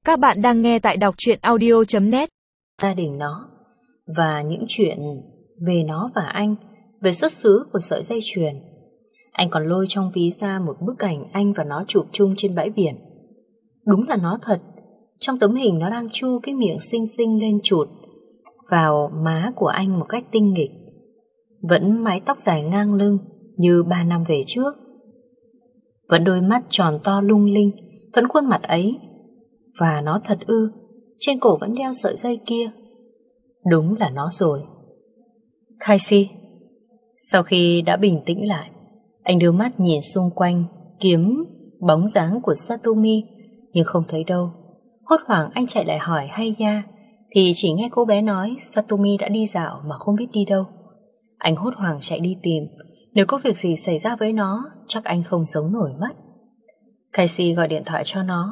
Các bạn đang nghe tại đọc truyện audio.net. Gia đình nó và những chuyện về nó và anh, về xuất xứ của sợi dây chuyền. Anh còn lôi trong ví ra một bức ảnh anh và nó chụp chung trên bãi biển. Đúng là nó thật. Trong tấm hình nó đang chu cái miệng xinh xinh lên chụt vào má của anh một cách tinh nghịch. Vẫn mái tóc dài ngang lưng như 3 năm về trước. Vẫn đôi mắt tròn to lung linh, vẫn khuôn mặt ấy. Và nó thật ư? Trên cổ vẫn đeo sợi dây kia. Đúng là nó rồi. Casey. Sau khi đã bình tĩnh lại, anh đưa mắt nhìn xung quanh, kiếm bóng dáng của Satomi, nhưng không thấy đâu. Hốt hoảng anh chạy lại hỏi Haya, thì chỉ nghe cô bé nói Satomi đã đi dạo mà không biết đi đâu. Anh hốt hoảng chạy đi tìm. Nếu có việc gì xảy ra với nó, chắc anh không sống nổi mất. Casey gọi điện thoại cho nó.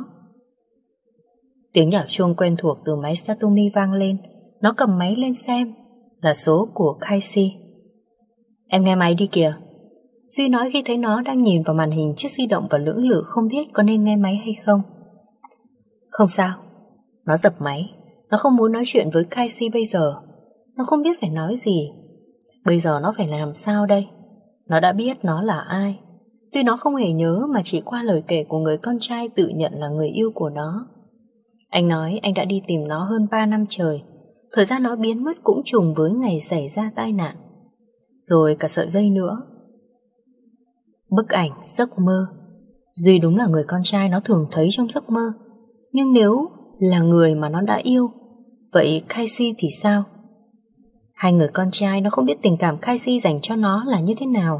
Tiếng nhạc chuông quen thuộc từ máy Satomi vang lên. Nó cầm máy lên xem. Là số của Casey. Em nghe máy đi kìa. Duy nói khi thấy nó đang nhìn vào màn hình chiếc di động và lưỡng lự không biết có nên nghe máy hay không. Không sao. Nó dập máy. Nó không muốn nói chuyện với Casey bây giờ. Nó không biết phải nói gì. Bây giờ nó phải làm sao đây? Nó đã biết nó là ai. Tuy nó không hề nhớ mà chỉ qua lời kể của người con trai tự nhận là người yêu của nó. Anh nói anh đã đi tìm nó hơn 3 năm trời. Thời gian nó biến mất cũng trùng với ngày xảy ra tai nạn. Rồi cả sợi dây nữa. Bức ảnh, giấc mơ. Duy đúng là người con trai nó thường thấy trong giấc mơ. Nhưng nếu là người mà nó đã yêu, vậy Casey thì sao? Hai người con trai nó không biết tình cảm Casey dành cho nó là như thế nào.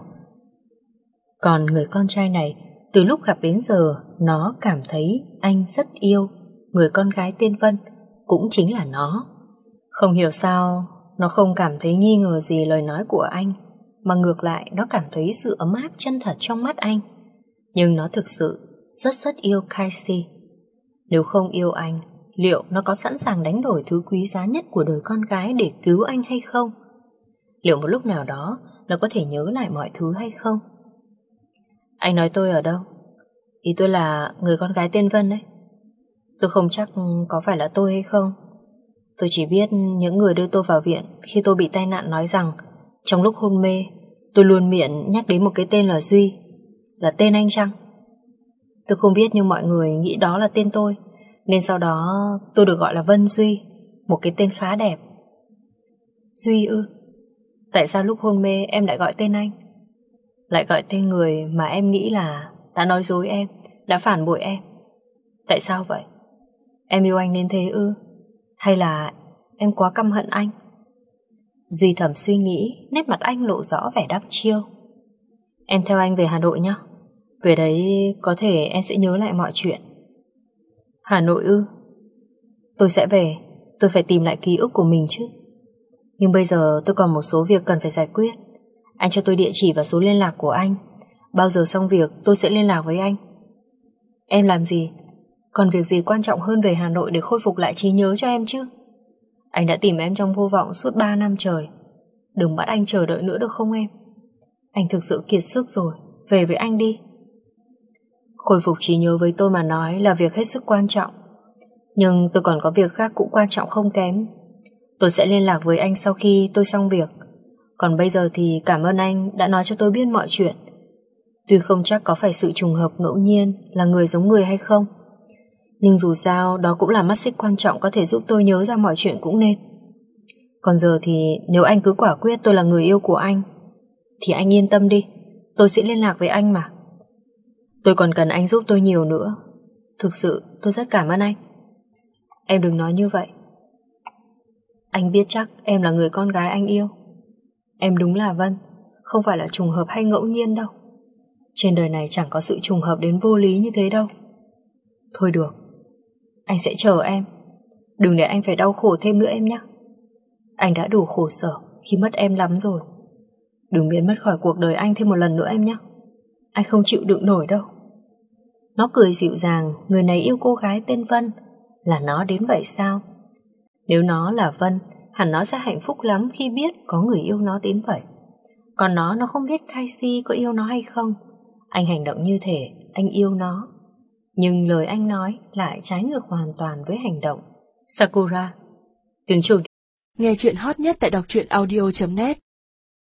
Còn người con trai này, từ lúc gặp đến giờ, nó cảm thấy anh rất yêu người con gái tên Vân, cũng chính là nó. Không hiểu sao nó không cảm thấy nghi ngờ gì lời nói của anh, mà ngược lại nó cảm thấy sự ấm áp chân thật trong mắt anh. Nhưng nó thực sự rất yêu Casey. Nếu không yêu anh, liệu nó có sẵn sàng đánh đổi thứ quý giá nhất của đời con gái để cứu anh hay không? Liệu một lúc nào đó nó có thể nhớ lại mọi thứ hay không? Anh nói tôi ở đâu? Ý tôi là người con gái tên Vân ấy. Tôi không chắc có phải là tôi hay không. Tôi chỉ biết những người đưa tôi vào viện khi tôi bị tai nạn nói rằng trong lúc hôn mê tôi luôn miệng nhắc đến một cái tên là Duy. Là tên anh chăng? Tôi không biết nhưng mọi người nghĩ đó là tên tôi, nên sau đó tôi được gọi là Vân Duy, một cái tên khá đẹp. Duy ư? Tại sao lúc hôn mê em lại gọi tên anh? Lại gọi tên người mà em nghĩ là đã nói dối em, đã phản bội em. Tại sao vậy? Em yêu anh nên thế ư? Hay là em quá căm hận anh? Duy thầm suy nghĩ, nét mặt anh lộ rõ vẻ đăm chiêu. Em theo anh về Hà Nội nhé. Về đấy có thể em sẽ nhớ lại mọi chuyện. Hà Nội ư? Tôi sẽ về. Tôi phải tìm lại ký ức của mình chứ. Nhưng bây giờ tôi còn một số việc cần phải giải quyết. Anh cho tôi địa chỉ và số liên lạc của anh. Bao giờ xong việc tôi sẽ liên lạc với anh. Em làm gì? Còn việc gì quan trọng hơn về Hà Nội để khôi phục lại trí nhớ cho em chứ? Anh đã tìm em trong vô vọng suốt 3 năm trời. Đừng bắt anh chờ đợi nữa được không em? Anh thực sự kiệt sức rồi. Về với anh đi. Khôi phục trí nhớ với tôi mà nói là việc hết sức quan trọng. Nhưng tôi còn có việc khác cũng quan trọng không kém. Tôi sẽ liên lạc với anh sau khi tôi xong việc. Còn bây giờ thì cảm ơn anh đã nói cho tôi biết mọi chuyện. Tuy không chắc có phải sự trùng hợp ngẫu nhiên là người giống người hay không, nhưng dù sao đó cũng là mắt xích quan trọng có thể giúp tôi nhớ ra mọi chuyện cũng nên. Còn giờ thì nếu anh cứ quả quyết tôi là người yêu của anh thì anh yên tâm đi. Tôi sẽ liên lạc với anh mà. Tôi còn cần anh giúp tôi nhiều nữa. Thực sự tôi rất cảm ơn anh. Em đừng nói như vậy. Anh biết chắc em là người con gái anh yêu. Em đúng là Vân, không phải là trùng hợp hay ngẫu nhiên đâu. Trên đời này chẳng có sự trùng hợp đến vô lý như thế đâu. Thôi được, anh sẽ chờ em. Đừng để anh phải đau khổ thêm nữa em nhé. Anh đã đủ khổ sở khi mất em lắm rồi. Đừng biến mất khỏi cuộc đời anh thêm một lần nữa em nhé. Anh không chịu đựng nổi đâu. Nó cười dịu dàng. Người này yêu cô gái tên Vân. Là nó đến vậy sao? Nếu nó là Vân, hẳn nó sẽ hạnh phúc lắm khi biết có người yêu nó đến vậy. Còn nó không biết Casey có yêu nó hay không. Anh hành động như thể anh yêu nó. Nhưng lời anh nói lại trái ngược hoàn toàn với hành động. Sakura. Tiếng chuông. Nghe chuyện hot nhất tại đọc truyện audio.net